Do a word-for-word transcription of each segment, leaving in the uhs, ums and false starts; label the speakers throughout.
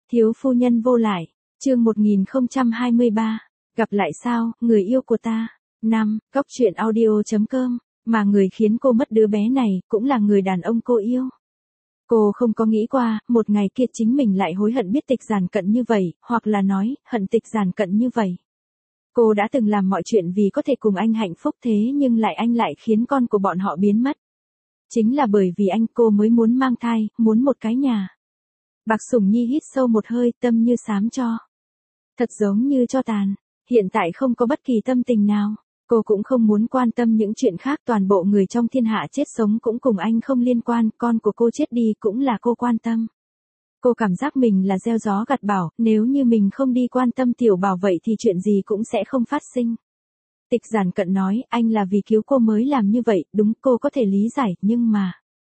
Speaker 1: Thiếu phu nhân vô lại, chương một nghìn không trăm hai mươi ba, gặp lại sao, người yêu của ta. năm. Góc truyện audio chấm com, mà người khiến cô mất đứa bé này, cũng là người đàn ông cô yêu. Cô không có nghĩ qua, một ngày kia chính mình lại hối hận biết tịch giản cận như vậy, hoặc là nói, hận tịch giản cận như vậy. Cô đã từng làm mọi chuyện vì có thể cùng anh hạnh phúc thế nhưng lại anh lại khiến con của bọn họ biến mất. Chính là bởi vì anh cô mới muốn mang thai, muốn một cái nhà. Bạc Sủng Nhi hít sâu một hơi, tâm như xám cho. Thật giống như cho tàn, hiện tại không có bất kỳ tâm tình nào. Cô cũng không muốn quan tâm những chuyện khác, toàn bộ người trong thiên hạ chết sống cũng cùng anh không liên quan, con của cô chết đi cũng là cô quan tâm. Cô cảm giác mình là gieo gió gặt bão, nếu như mình không đi quan tâm tiểu bảo vậy thì chuyện gì cũng sẽ không phát sinh. Tịch giản cận nói, anh là vì cứu cô mới làm như vậy, đúng, cô có thể lý giải, nhưng mà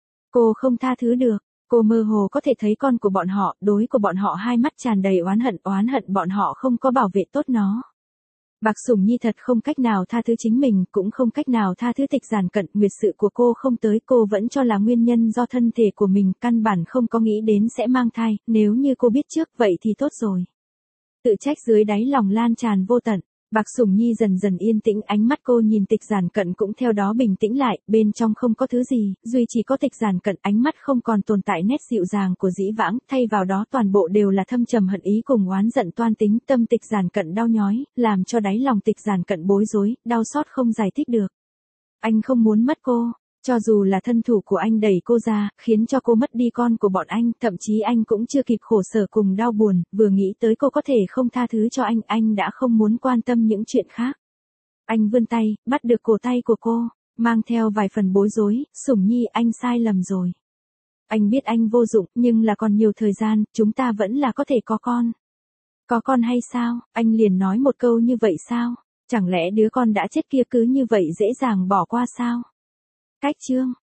Speaker 1: cô không tha thứ được. Cô mơ hồ có thể thấy con của bọn họ, đối của bọn họ hai mắt tràn đầy oán hận, oán hận bọn họ không có bảo vệ tốt nó. Bạc Sủng Nhi thật không cách nào tha thứ chính mình, cũng không cách nào tha thứ tịch giản cận, nguyệt sự của cô không tới, cô vẫn cho là nguyên nhân do thân thể của mình, căn bản không có nghĩ đến sẽ mang thai, nếu như cô biết trước vậy thì tốt rồi. Tự trách dưới đáy lòng lan tràn vô tận. Bạc Sủng Nhi dần dần yên tĩnh, ánh mắt cô nhìn tịch giản cận cũng theo đó bình tĩnh lại, bên trong không có thứ gì, duy chỉ có tịch giản cận, ánh mắt không còn tồn tại nét dịu dàng của dĩ vãng, thay vào đó toàn bộ đều là thâm trầm hận ý cùng oán giận toan tính, tâm tịch giản cận đau nhói, làm cho đáy lòng tịch giản cận bối rối, đau xót không giải thích được. Anh không muốn mất cô. Cho dù là thân thủ của anh đẩy cô ra, khiến cho cô mất đi con của bọn anh, thậm chí anh cũng chưa kịp khổ sở cùng đau buồn, vừa nghĩ tới cô có thể không tha thứ cho anh, anh đã không muốn quan tâm những chuyện khác. Anh vươn tay, bắt được cổ tay của cô, mang theo vài phần bối rối, Sủng Nhi, anh sai lầm rồi. Anh biết anh vô dụng, nhưng là còn nhiều thời gian, chúng ta vẫn là có thể có con. Có con hay sao, anh liền nói một câu như vậy sao? Chẳng lẽ đứa con đã chết kia cứ như vậy dễ dàng bỏ qua sao? Cách chương